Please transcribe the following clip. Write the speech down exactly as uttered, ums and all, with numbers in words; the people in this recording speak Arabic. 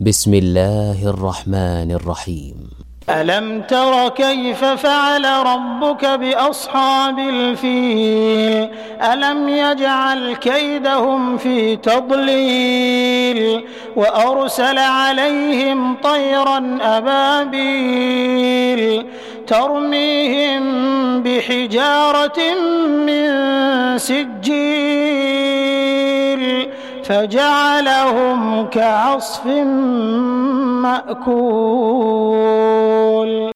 بسم الله الرحمن الرحيم. ألم تر كيف فعل ربك بأصحاب الفيل ألم يجعل كيدهم في تضليل وأرسل عليهم طيرا أبابيل ترميهم بحجارة من سجيل فجعلهم كعصف مأكول.